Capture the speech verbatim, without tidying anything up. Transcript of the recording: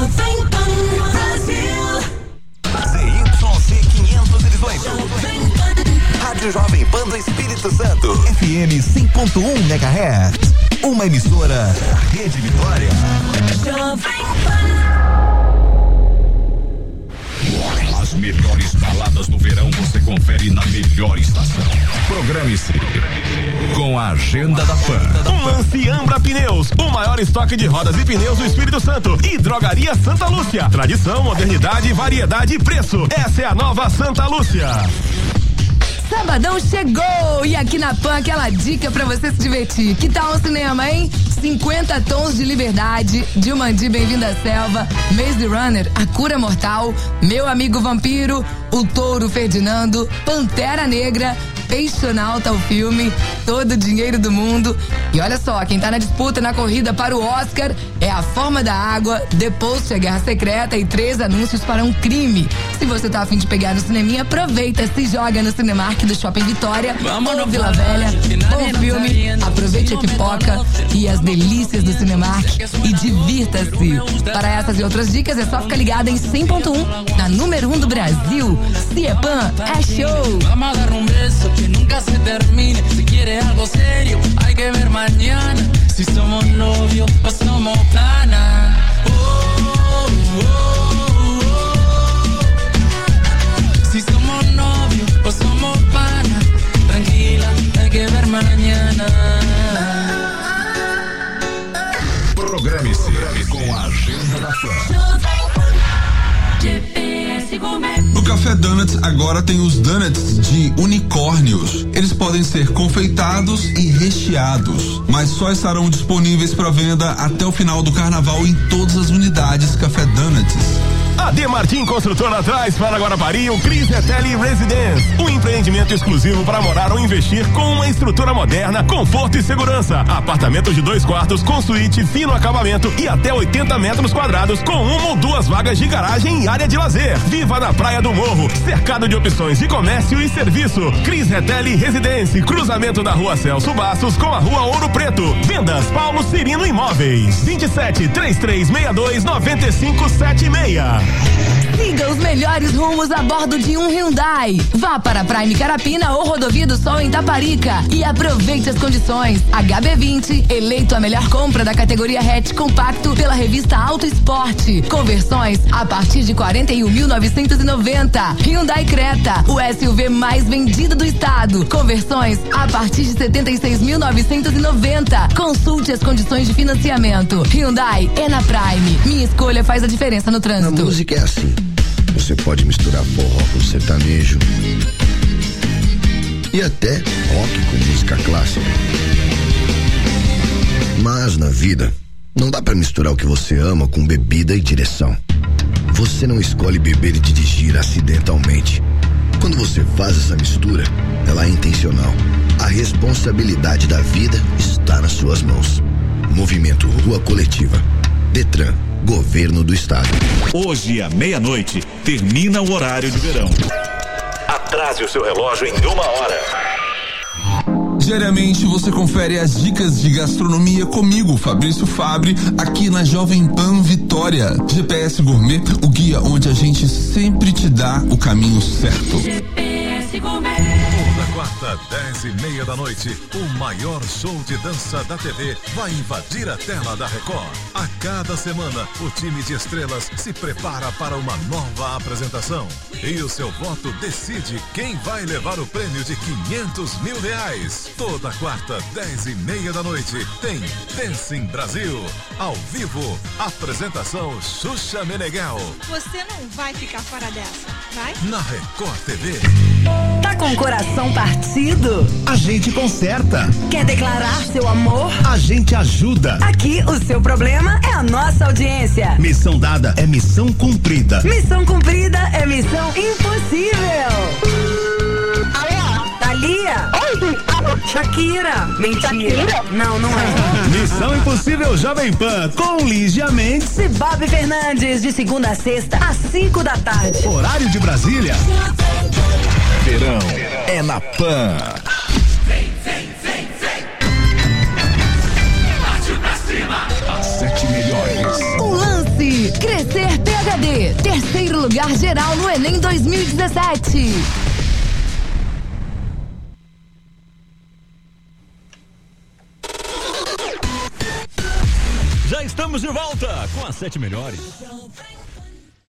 Jovem Pan Brasil. Z Y C quinhentos e dezoito. Rádio Jovem Pan do Espírito Santo. F M cem ponto um megahertz. Uma emissora da Rede Vitória. Jovem Pan. As melhores baladas do verão você confere na melhor estação. Programe-se com a Agenda da Pan. Um lance Ambra Pneus, o maior estoque de rodas e pneus do Espírito Santo. E Drogaria Santa Lúcia. Tradição, modernidade, variedade e preço. Essa é a nova Santa Lúcia. Sabadão chegou e aqui na Pan aquela dica pra você se divertir. Que tal um cinema, hein? cinquenta Tons de Liberdade, Dilmandi, Bem-vindo à Selva, Maze Runner, A Cura Mortal, Meu Amigo Vampiro, O Touro Ferdinando, Pantera Negra, Peixonauta, o filme, Todo o Dinheiro do Mundo. E olha só, quem tá na disputa, na corrida para o Oscar é A Forma da Água, The Post, A Guerra Secreta e Três Anúncios para um Crime. Se você tá a fim de pegar no cineminha, aproveita, se joga no Cinemark do Shopping Vitória ou Vila Velha. Bom filme, aproveite a pipoca e as delícias do Cinemark e divirta-se. Para essas e outras dicas é só ficar ligado em cem ponto um, na número um do Brasil. Ciepan é show. Que nunca se termine, si quieres algo serio, hay que ver mañana, si somos novios o somos pana. Oh, oh, oh, oh. Si somos novios o somos pana, tranquila, hay que ver mañana. Programe-se com a Agenda da Pan. No Café Donuts agora tem os donuts de unicórnios. Eles podem ser confeitados e recheados, mas só estarão disponíveis para venda até o final do carnaval em todas as unidades Café Donuts. A D Martim Construtora traz para Guarapari o Cris Retelli Residence, um empreendimento exclusivo para morar ou investir com uma estrutura moderna, conforto e segurança. Apartamentos de dois quartos com suíte, fino acabamento e até oitenta metros quadrados com uma ou duas vagas de garagem e área de lazer. Viva na Praia do Morro, cercado de opções de comércio e serviço. Cris Retelli Residence, cruzamento da Rua Celso Bastos com a Rua Ouro Preto. Vendas Paulo Cirino Imóveis, vinte e sete, trinta e três, sessenta e dois, noventa e cinco, setenta e seis. Siga os melhores rumos a bordo de um Hyundai. Vá para Prime Carapina ou Rodovia do Sol em Taparica e aproveite as condições. H B vinte, eleito a melhor compra da categoria hatch compacto pela revista Auto Esporte. Conversões a partir de quarenta e um mil novecentos e noventa. Hyundai Creta, o S U V mais vendido do estado. Conversões a partir de setenta e seis mil novecentos e noventa. Consulte as condições de financiamento. Hyundai é na Prime. Minha escolha faz a diferença no trânsito. A música é assim. Você pode misturar forró com sertanejo e até rock com música clássica. Mas na vida, não dá pra misturar o que você ama com bebida e direção. Você não escolhe beber e dirigir acidentalmente. Quando você faz essa mistura, ela é intencional. A responsabilidade da vida está nas suas mãos. Movimento Rua Coletiva. Detran, Governo do Estado. Hoje à meia-noite termina o horário de verão. Atrase o seu relógio em uma hora. Diariamente você confere as dicas de gastronomia comigo, Fabrício Fabre, aqui na Jovem Pan Vitória. G P S Gourmet, o guia onde a gente sempre te dá o caminho certo. G P S Gourmet. Toda quarta, dez e meia da noite, o maior show de dança da T V vai invadir a tela da Record. A cada semana, o time de estrelas se prepara para uma nova apresentação. E o seu voto decide quem vai levar o prêmio de quinhentos mil reais. Toda quarta, dez e meia da noite, tem Dancing Brasil. Ao vivo, apresentação Xuxa Meneghel. Você não vai ficar fora dessa, vai? Na Record T V. Tá com o coração partido? A gente conserta. Quer declarar seu amor? A gente ajuda. Aqui o seu problema é a nossa audiência. Missão dada é missão cumprida. Missão cumprida é missão impossível. Alô? Thalia? Oi, Shakira. Mentira. Shakira? Não, não é. Missão Impossível Jovem Pan com Lígia Mendes e Bob Fernandes, de segunda a sexta às cinco da tarde. Horário de Brasília. Verão é na Pan. Vem, vem, vem, vem. Parte pra cima. As sete melhores. O lance Universidade. Crescer P H D. Terceiro lugar geral no Enem dois mil e dezessete. Já estamos de volta com as sete melhores.